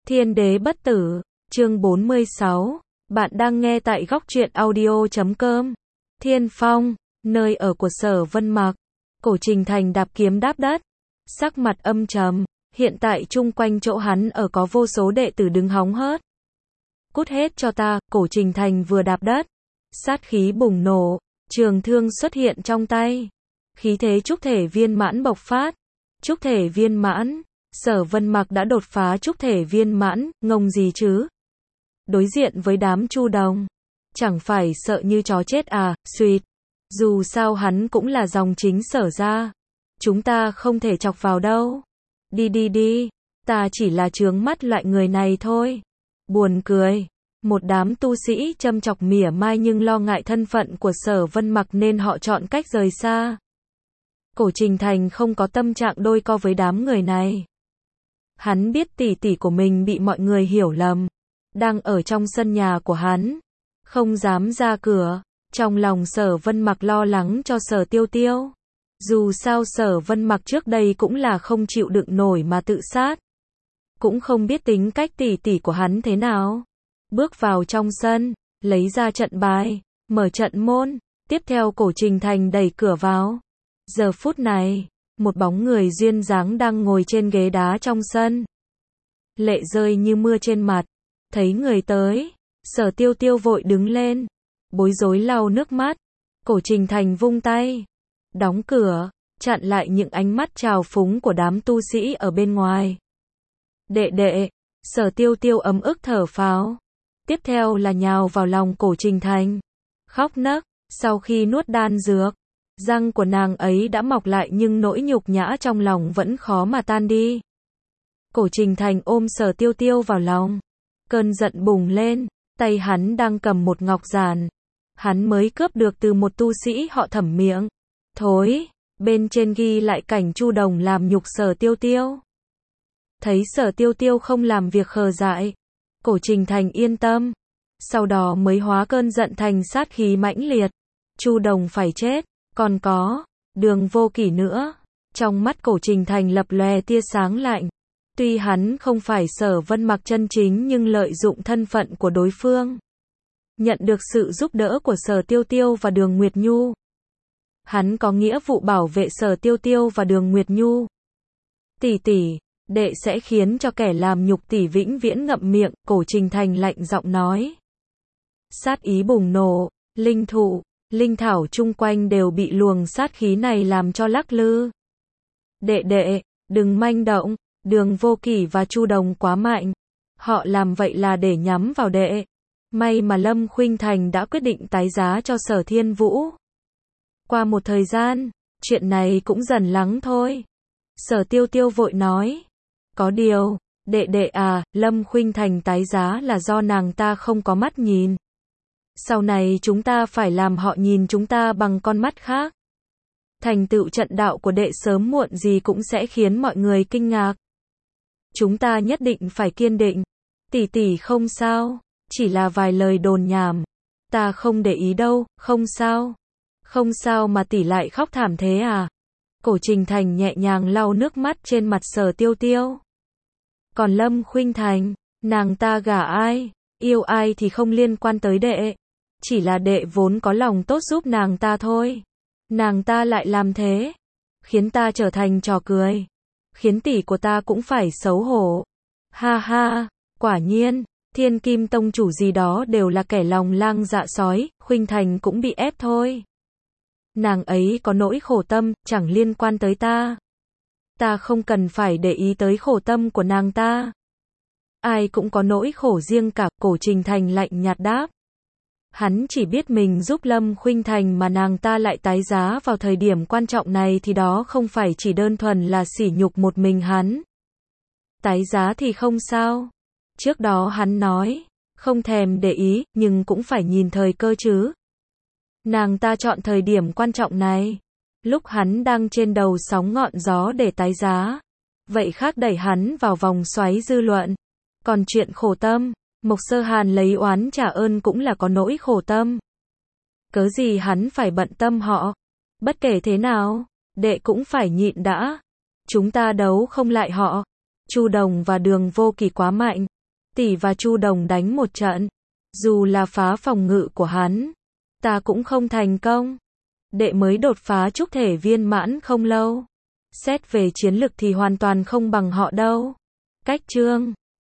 Thiên đế bất tử, chương 46, bạn đang nghe tại góc truyện audio.com. Thiên Phong, nơi ở của Sở Vân Mặc. Cổ Trình Thành đạp kiếm đáp đất, sắc mặt âm trầm, hiện tại chung quanh chỗ hắn ở có vô số đệ tử đứng hóng hớt. Cút hết cho ta, Cổ Trình Thành vừa đạp đất, sát khí bùng nổ, trường thương xuất hiện trong tay. Khí thế trúc thể viên mãn bộc phát. Trúc thể viên mãn, Sở Vân Mặc đã đột phá trúc thể viên mãn, ngông gì chứ? Đối diện với đám Chu Đồng, chẳng phải sợ như chó chết à, suýt. Dù sao hắn cũng là dòng chính Sở gia. Chúng ta không thể chọc vào đâu. Đi, ta chỉ là chướng mắt loại người này thôi. Buồn cười. Một đám tu sĩ châm chọc mỉa mai nhưng lo ngại thân phận của Sở Vân Mặc nên họ chọn cách rời xa. Cổ Trình Thành không có tâm trạng đôi co với đám người này. Hắn biết tỷ tỷ của mình bị mọi người hiểu lầm, đang ở trong sân nhà của hắn, không dám ra cửa. Trong lòng Sở Vân Mặc lo lắng cho Sở Tiêu Tiêu. Dù sao Sở Vân Mặc trước đây cũng là không chịu đựng nổi mà tự sát. Cũng không biết tính cách tỷ tỷ của hắn thế nào. Bước vào trong sân, lấy ra trận bài, mở trận môn, tiếp theo Cổ Trình Thành đẩy cửa vào. Giờ phút này, một bóng người duyên dáng đang ngồi trên ghế đá trong sân. Lệ rơi như mưa trên mặt. Thấy người tới, Sở Tiêu Tiêu vội đứng lên, bối rối lau nước mắt. Cổ Trình Thành vung tay, đóng cửa, chặn lại những ánh mắt trào phúng của đám tu sĩ ở bên ngoài. Đệ, Sở Tiêu Tiêu ấm ức thở phào. Tiếp theo là nhào vào lòng Cổ Trình Thành, khóc nấc. Sau khi nuốt đan dược, răng của nàng ấy đã mọc lại nhưng nỗi nhục nhã trong lòng vẫn khó mà tan đi. Cổ Trình Thành ôm Sở Tiêu Tiêu vào lòng. Cơn giận bùng lên, tay hắn đang cầm một ngọc giản. Hắn mới cướp được từ một tu sĩ họ Thẩm miệng. Thối, bên trên ghi lại cảnh Chu Đồng làm nhục Sở Tiêu Tiêu. Thấy Sở Tiêu Tiêu không làm việc khờ dại, Cổ Trình Thành yên tâm. Sau đó mới hóa cơn giận thành sát khí mãnh liệt. Chu Đồng phải chết. Còn có Đường Vô Kỷ nữa. Trong mắt Cổ Trình Thành lập lòe tia sáng lạnh. Tuy hắn không phải Sở Vân Mặc chân chính nhưng lợi dụng thân phận của đối phương, nhận được sự giúp đỡ của Sở Tiêu Tiêu và Đường Nguyệt Nhu. Hắn có nghĩa vụ bảo vệ Sở Tiêu Tiêu và Đường Nguyệt Nhu. Tỷ, đệ sẽ khiến cho kẻ làm nhục tỷ vĩnh viễn ngậm miệng, Cổ Trình Thành lạnh giọng nói. Sát ý bùng nổ, linh thụ, linh thảo chung quanh đều bị luồng sát khí này làm cho lắc lư. Đệ, đừng manh động, Đường Vô Kỷ và Chu Đồng quá mạnh. Họ làm vậy là để nhắm vào đệ. May mà Lâm Khuynh Thành đã quyết định tái giá cho Sở Thiên Vũ. Qua một thời gian, chuyện này cũng dần lắng thôi. Sở Tiêu Tiêu vội nói. Có điều, đệ à, Lâm Khuynh Thành tái giá là do nàng ta không có mắt nhìn. Sau này chúng ta phải làm họ nhìn chúng ta bằng con mắt khác. Thành tựu trận đạo của đệ sớm muộn gì cũng sẽ khiến mọi người kinh ngạc. Chúng ta nhất định phải kiên định. Tỷ không sao, chỉ là vài lời đồn nhảm. Ta không để ý đâu, không sao. Không sao mà tỷ lại khóc thảm thế à? Cổ Trình Thành nhẹ nhàng lau nước mắt trên mặt Sở Tiêu Tiêu. Còn Lâm Khuynh Thành, nàng ta gả ai, yêu ai thì không liên quan tới đệ. Chỉ là đệ vốn có lòng tốt giúp nàng ta thôi. Nàng ta lại làm thế, khiến ta trở thành trò cười. Khiến tỷ của ta cũng phải xấu hổ. Ha, quả nhiên, Thiên Kim Tông chủ gì đó đều là kẻ lòng lang dạ sói, Khuynh Thành cũng bị ép thôi. Nàng ấy có nỗi khổ tâm, chẳng liên quan tới ta. Ta không cần phải để ý tới khổ tâm của nàng ta. Ai cũng có nỗi khổ riêng cả, Cổ Trình Thành lạnh nhạt đáp. Hắn chỉ biết mình giúp Lâm Khuynh Thành mà nàng ta lại tái giá vào thời điểm quan trọng này thì đó không phải chỉ đơn thuần là sỉ nhục một mình hắn. Tái giá thì không sao. Trước đó hắn nói, không thèm để ý, nhưng cũng phải nhìn thời cơ chứ. Nàng ta chọn thời điểm quan trọng này, lúc hắn đang trên đầu sóng ngọn gió để tái giá. Vậy khác đẩy hắn vào vòng xoáy dư luận. Còn chuyện khổ tâm, Mộc Sơ Hàn lấy oán trả ơn cũng là có nỗi khổ tâm. Cớ gì hắn phải bận tâm họ. Bất kể thế nào, đệ cũng phải nhịn đã. Chúng ta đấu không lại họ. Chu Đồng và Đường Vô Kỷ quá mạnh. Tỷ và Chu Đồng đánh một trận. Dù là phá phòng ngự của hắn, ta cũng không thành công. Đệ mới đột phá trúc thể viên mãn không lâu. Xét về chiến lực thì hoàn toàn không bằng họ đâu. Cách chương